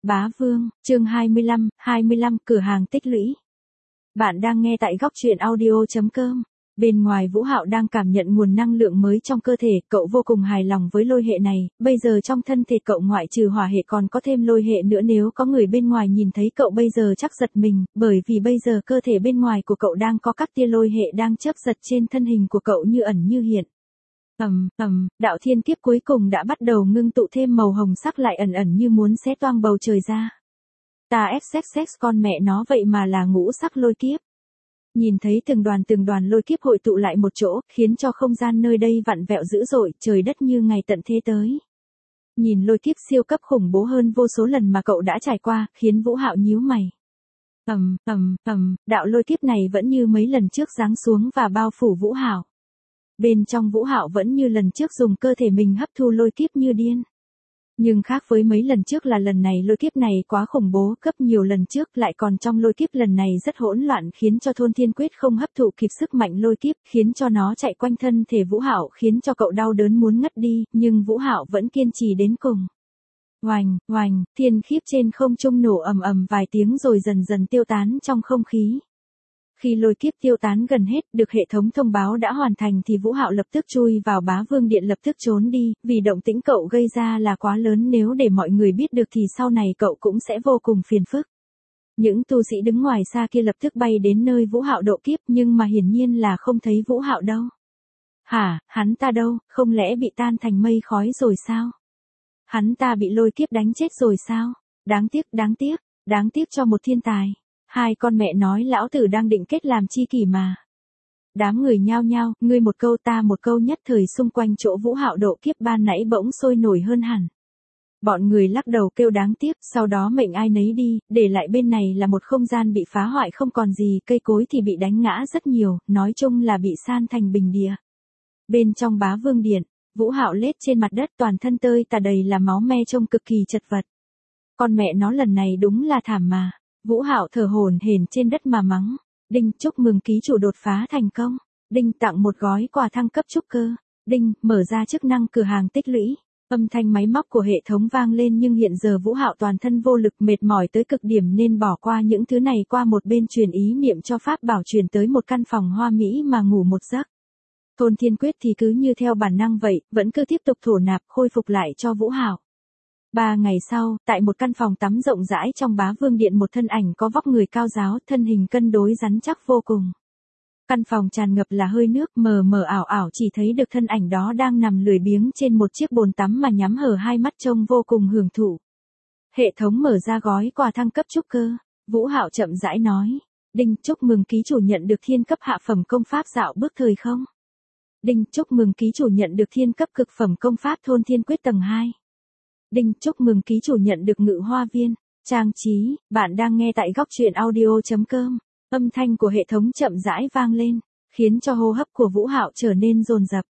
Bá Vương, chương 25, cửa hàng tích lũy. Bạn đang nghe tại góc truyện audio.com. Bên ngoài Vũ Hạo đang cảm nhận nguồn năng lượng mới trong cơ thể, cậu vô cùng hài lòng với lôi hệ này, bây giờ trong thân thể cậu ngoại trừ hỏa hệ còn có thêm lôi hệ nữa, nếu có người bên ngoài nhìn thấy cậu bây giờ chắc giật mình, bởi vì bây giờ cơ thể bên ngoài của cậu đang có các tia lôi hệ đang chớp giật trên thân hình của cậu như ẩn như hiện. Đạo thiên kiếp cuối cùng đã bắt đầu ngưng tụ thêm màu hồng sắc lại ẩn ẩn như muốn xé toang bầu trời ra. Ta xxx con mẹ nó vậy mà là ngũ sắc lôi kiếp. Nhìn thấy từng đoàn lôi kiếp hội tụ lại một chỗ, khiến cho không gian nơi đây vặn vẹo dữ dội, trời đất như ngày tận thế tới. Nhìn lôi kiếp siêu cấp khủng bố hơn vô số lần mà cậu đã trải qua, khiến Vũ Hạo nhíu mày. Đạo lôi kiếp này vẫn như mấy lần trước giáng xuống và bao phủ Vũ Hạo. Bên trong Vũ Hạo vẫn như lần trước dùng cơ thể mình hấp thu lôi kiếp như điên. Nhưng khác với mấy lần trước là lần này lôi kiếp này quá khủng bố, gấp nhiều lần trước, lại còn trong lôi kiếp lần này rất hỗn loạn, khiến cho Thôn Thiên Quyết không hấp thụ kịp sức mạnh lôi kiếp, khiến cho nó chạy quanh thân thể Vũ Hạo, khiến cho cậu đau đớn muốn ngất đi, nhưng Vũ Hạo vẫn kiên trì đến cùng. Oành, thiên khiếp trên không trung nổ ầm ầm vài tiếng rồi dần dần tiêu tán trong không khí. Khi lôi kiếp tiêu tán gần hết, được hệ thống thông báo đã hoàn thành thì Vũ Hạo lập tức chui vào Bá Vương Điện lập tức trốn đi, vì động tĩnh cậu gây ra là quá lớn, nếu để mọi người biết được thì sau này cậu cũng sẽ vô cùng phiền phức. Những tu sĩ đứng ngoài xa kia lập tức bay đến nơi Vũ Hạo độ kiếp, nhưng mà hiển nhiên là không thấy Vũ Hạo đâu. Hả, hắn ta đâu, không lẽ bị tan thành mây khói rồi sao? Hắn ta bị lôi kiếp đánh chết rồi sao? Đáng tiếc cho một thiên tài. Hai con mẹ nói lão tử đang định kết làm chi kỷ mà. Đám người nhao nhao, ngươi một câu ta một câu, nhất thời xung quanh chỗ Vũ Hạo độ kiếp ban nãy bỗng sôi nổi hơn hẳn. Bọn người lắc đầu kêu đáng tiếc, sau đó mệnh ai nấy đi, để lại bên này là một không gian bị phá hoại không còn gì, cây cối thì bị đánh ngã rất nhiều, nói chung là bị san thành bình địa. Bên trong Bá Vương Điện, Vũ Hạo lết trên mặt đất, toàn thân tơi tả đầy là máu me, trông cực kỳ chật vật. Con mẹ nó lần này đúng là thảm mà. Vũ Hạo thở hổn hển trên đất mà mắng. Đinh, chúc mừng ký chủ đột phá thành công. Đinh, tặng một gói quà thăng cấp trúc cơ. Đinh, mở ra chức năng cửa hàng tích lũy. Âm thanh máy móc của hệ thống vang lên, nhưng hiện giờ Vũ Hạo toàn thân vô lực, mệt mỏi tới cực điểm nên bỏ qua những thứ này, qua một bên truyền ý niệm cho pháp bảo truyền tới một căn phòng hoa mỹ mà ngủ một giấc. Thôn Thiên Quyết thì cứ như theo bản năng vậy, vẫn cứ tiếp tục thổ nạp khôi phục lại cho Vũ Hạo. 3 ngày sau, tại một căn phòng tắm rộng rãi trong Bá Vương Điện, một thân ảnh có vóc người cao ráo, thân hình cân đối rắn chắc vô cùng. Căn phòng tràn ngập là hơi nước, mờ mờ ảo ảo, chỉ thấy được thân ảnh đó đang nằm lười biếng trên một chiếc bồn tắm mà nhắm hờ hai mắt, trông vô cùng hưởng thụ. Hệ thống mở ra gói quà thăng cấp trúc cơ. Vũ Hạo chậm rãi nói. Đinh, chúc mừng ký chủ nhận được thiên cấp hạ phẩm công pháp dạo bước thời không. Đinh, chúc mừng ký chủ nhận được thiên cấp cực phẩm công pháp Thôn Thiên Quyết tầng 2. Đinh, chúc mừng ký chủ nhận được ngự hoa viên. Trang trí, bạn đang nghe tại góc truyện audio.com. Âm thanh của hệ thống chậm rãi vang lên, khiến cho hô hấp của Vũ Hạo trở nên dồn dập.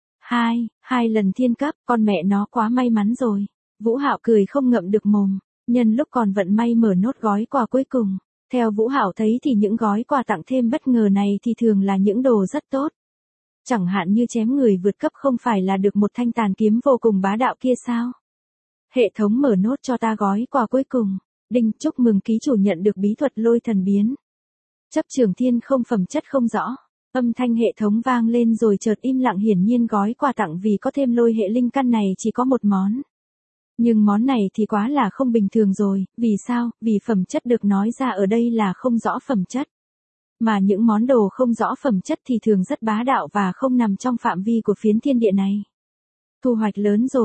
Hai lần thiên cấp, con mẹ nó quá may mắn rồi. Vũ Hạo cười không ngậm được mồm, nhân lúc còn vận may mở nốt gói quà cuối cùng. Theo Vũ Hạo thấy thì những gói quà tặng thêm bất ngờ này thì thường là những đồ rất tốt. Chẳng hạn như chém người vượt cấp không phải là được một thanh tàn kiếm vô cùng bá đạo kia sao? Hệ thống mở nốt cho ta gói quà cuối cùng. Đinh, chúc mừng ký chủ nhận được bí thuật lôi thần biến. Chấp trường thiên không, phẩm chất không rõ. Âm thanh hệ thống vang lên rồi chợt im lặng, hiển nhiên gói quà tặng vì có thêm lôi hệ linh căn này chỉ có một món. Nhưng món này thì quá là không bình thường rồi, vì sao? Vì phẩm chất được nói ra ở đây là không rõ phẩm chất. Mà những món đồ không rõ phẩm chất thì thường rất bá đạo và không nằm trong phạm vi của phiến thiên địa này. Thu hoạch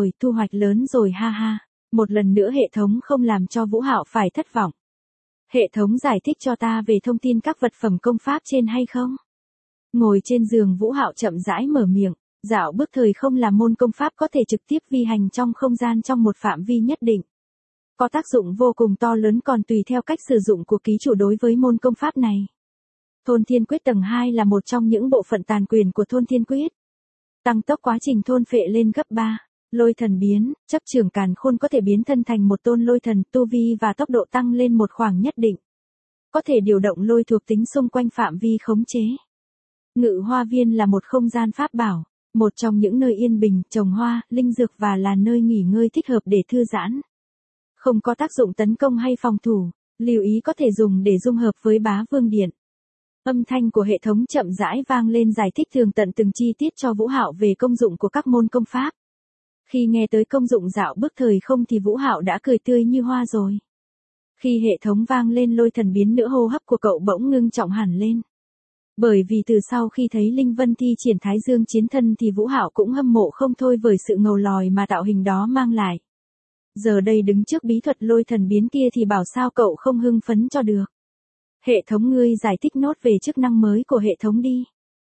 lớn rồi ha ha. Một lần nữa hệ thống không làm cho Vũ Hạo phải thất vọng. Hệ thống giải thích cho ta về thông tin các vật phẩm công pháp trên hay không? Ngồi trên giường Vũ Hạo chậm rãi mở miệng. Dạo bước thời không là môn công pháp có thể trực tiếp vi hành trong không gian trong một phạm vi nhất định. Có tác dụng vô cùng to lớn, còn tùy theo cách sử dụng của ký chủ đối với môn công pháp này. Thôn Thiên Quyết tầng 2 là một trong những bộ phận tàn quyền của Thôn Thiên Quyết. Tăng tốc quá trình thôn phệ lên gấp 3. Lôi thần biến, chấp trường càn khôn có thể biến thân thành một tôn lôi thần, tu vi và tốc độ tăng lên một khoảng nhất định. Có thể điều động lôi thuộc tính xung quanh phạm vi khống chế. Ngự hoa viên là một không gian pháp bảo, một trong những nơi yên bình, trồng hoa, linh dược và là nơi nghỉ ngơi thích hợp để thư giãn. Không có tác dụng tấn công hay phòng thủ, lưu ý có thể dùng để dung hợp với bá vương điện. Âm thanh của hệ thống chậm rãi vang lên giải thích tường tận từng chi tiết cho Vũ Hạo về công dụng của các môn công pháp. Khi nghe tới công dụng dạo bước thời không thì Vũ Hạo đã cười tươi như hoa rồi. Khi hệ thống vang lên lôi thần biến nữa hô hấp của cậu bỗng ngưng trọng hẳn lên. Bởi vì từ sau khi thấy Linh Vân thi triển Thái Dương chiến thân thì Vũ Hạo cũng hâm mộ không thôi với sự ngầu lòi mà tạo hình đó mang lại. Giờ đây đứng trước bí thuật lôi thần biến kia thì bảo sao cậu không hưng phấn cho được. Hệ thống ngươi giải thích nốt về chức năng mới của hệ thống đi.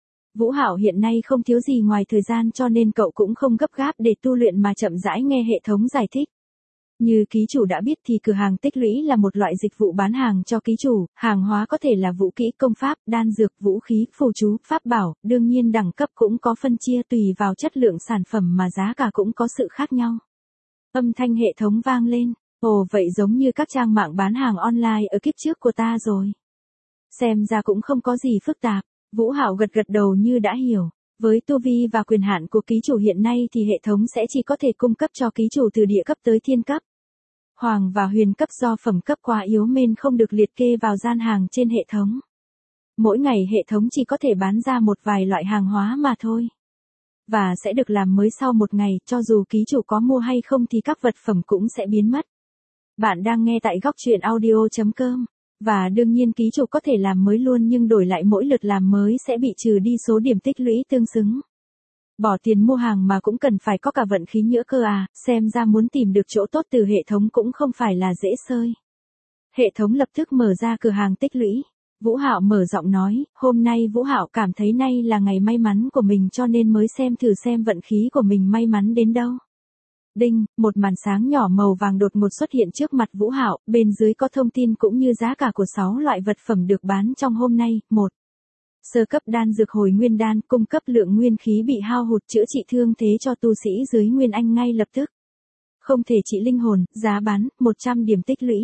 Vũ Hạo hiện nay không thiếu gì ngoài thời gian cho nên cậu cũng không gấp gáp để tu luyện mà chậm rãi nghe hệ thống giải thích. Như ký chủ đã biết thì cửa hàng tích lũy là một loại dịch vụ bán hàng cho ký chủ, hàng hóa có thể là vũ kỹ công pháp, đan dược, vũ khí, phù chú, pháp bảo, đương nhiên đẳng cấp cũng có phân chia tùy vào chất lượng sản phẩm mà giá cả cũng có sự khác nhau. Âm thanh hệ thống vang lên, ồ vậy giống như các trang mạng bán hàng online ở kiếp trước của ta rồi. Xem ra cũng không có gì phức tạp, Vũ Hạo gật gật đầu như đã hiểu. Với tu vi và quyền hạn của ký chủ hiện nay thì hệ thống sẽ chỉ có thể cung cấp cho ký chủ từ địa cấp tới thiên cấp. Hoàng và huyền cấp do phẩm cấp quá yếu nên không được liệt kê vào gian hàng trên hệ thống. Mỗi ngày hệ thống chỉ có thể bán ra một vài loại hàng hóa mà thôi. Và sẽ được làm mới sau một ngày, cho dù ký chủ có mua hay không thì các vật phẩm cũng sẽ biến mất. Bạn đang nghe tại góc truyện audio.com. Và đương nhiên ký chủ có thể làm mới luôn nhưng đổi lại mỗi lượt làm mới sẽ bị trừ đi số điểm tích lũy tương xứng. Bỏ tiền mua hàng mà cũng cần phải có cả vận khí nữa cơ à, xem ra muốn tìm được chỗ tốt từ hệ thống cũng không phải là dễ xơi. Hệ thống lập tức mở ra cửa hàng tích lũy. Vũ Hạo mở giọng nói, hôm nay Vũ Hạo cảm thấy nay là ngày may mắn của mình cho nên mới xem thử xem vận khí của mình may mắn đến đâu. Đinh, một màn sáng nhỏ màu vàng đột ngột xuất hiện trước mặt Vũ Hạo, bên dưới có thông tin cũng như giá cả của 6 loại vật phẩm được bán trong hôm nay. 1. Sơ cấp đan dược hồi nguyên đan, cung cấp lượng nguyên khí bị hao hụt chữa trị thương thế cho tu sĩ dưới nguyên anh ngay lập tức. Không thể trị linh hồn, giá bán 100 điểm tích lũy.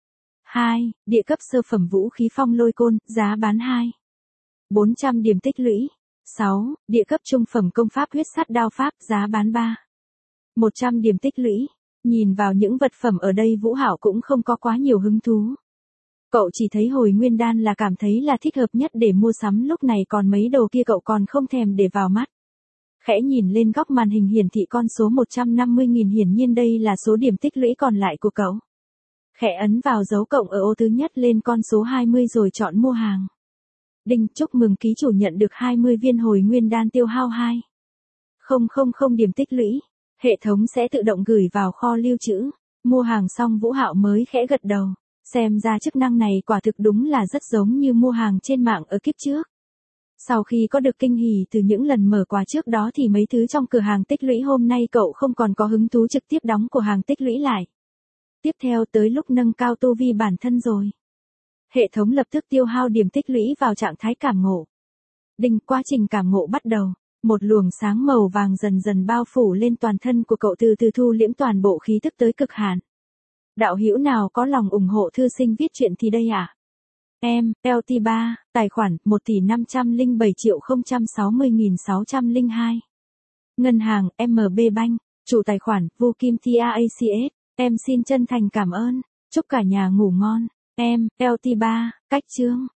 2. Địa cấp sơ phẩm vũ khí phong lôi côn, giá bán 2. 400 điểm tích lũy. 6. Địa cấp trung phẩm công pháp huyết sát đao pháp, giá bán 3. 100 điểm tích lũy. Nhìn vào những vật phẩm ở đây Vũ Hạo cũng không có quá nhiều hứng thú. Cậu chỉ thấy hồi nguyên đan là cảm thấy là thích hợp nhất để mua sắm lúc này còn mấy đồ kia cậu còn không thèm để vào mắt. Khẽ nhìn lên góc màn hình hiển thị con số 150.000 hiển nhiên đây là số điểm tích lũy còn lại của cậu. Khẽ ấn vào dấu cộng ở ô thứ nhất lên con số 20 rồi chọn mua hàng. Đinh, chúc mừng ký chủ nhận được 20 viên hồi nguyên đan tiêu hao 2. 000 điểm tích lũy. Hệ thống sẽ tự động gửi vào kho lưu trữ. Mua hàng xong Vũ Hạo mới khẽ gật đầu. Xem ra chức năng này quả thực đúng là rất giống như mua hàng trên mạng ở kiếp trước. Sau khi có được kinh hỉ từ những lần mở quà trước đó thì mấy thứ trong cửa hàng tích lũy hôm nay cậu không còn có hứng thú trực tiếp đóng cửa hàng tích lũy lại. Tiếp theo tới lúc nâng cao tu vi bản thân rồi. Hệ thống lập tức tiêu hao điểm tích lũy vào trạng thái cảm ngộ. Đinh, quá trình cảm ngộ bắt đầu. Một luồng sáng màu vàng dần dần bao phủ lên toàn thân của cậu từ từ thu liễm toàn bộ khí tức tới cực hạn. Đạo hữu nào có lòng ủng hộ thư sinh viết truyện thì đây à? Em, LT3, tài khoản 1.507.060.602. Ngân hàng, MB Bank, chủ tài khoản, Vu Kim TAACS. Em xin chân thành cảm ơn. Chúc cả nhà ngủ ngon. Em, LT3, cách chương.